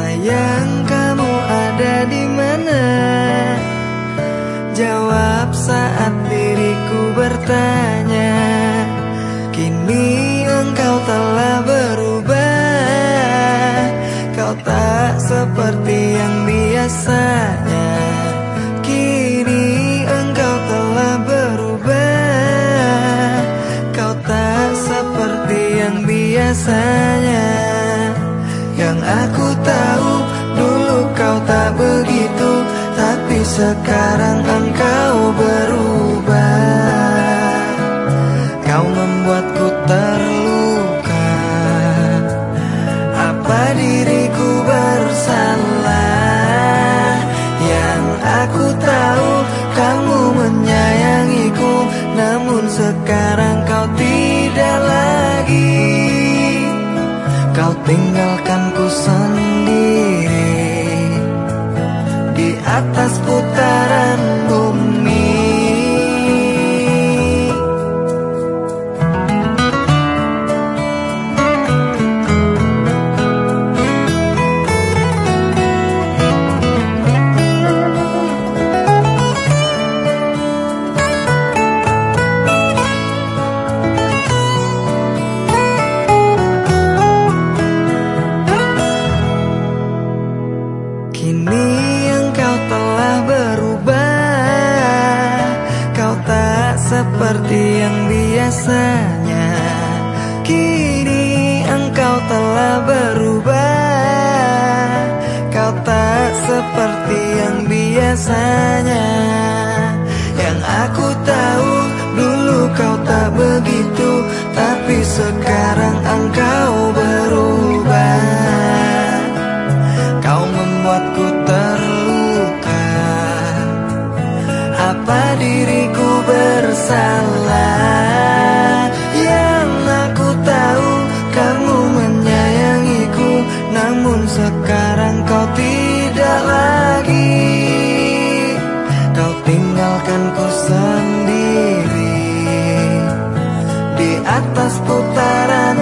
Sayang, kamu ada di mana? Jawab saat diriku bertanya. Kini engkau telah berubah. Kau tak seperti yang biasanya. Kini engkau telah berubah. Kau tak seperti yang biasanya. Yang aku tahu, dulu kau tak begitu, tapi sekarang engkau berubah. Kau membuatku terluka. Apa diriku bersalah? Yang aku tahu, kamu menyayangiku, namun sekarang kau tidak lagi. Kau tinggalkanku sendiri di atas putaran bumi. Kini engkau telah berubah. Kau tak seperti yang biasanya. Kini engkau telah berubah. Kau tak seperti yang biasanya. Yang aku tahu, dulu kau tak begitu, tapi sekarang engkau berubah. Kau membuatku terluka. Apa diriku bersalah? Yang aku tahu, kamu menyayangiku, namun sekarang kau tidak lagi. Kau tinggalkanku sendiri di atas putaran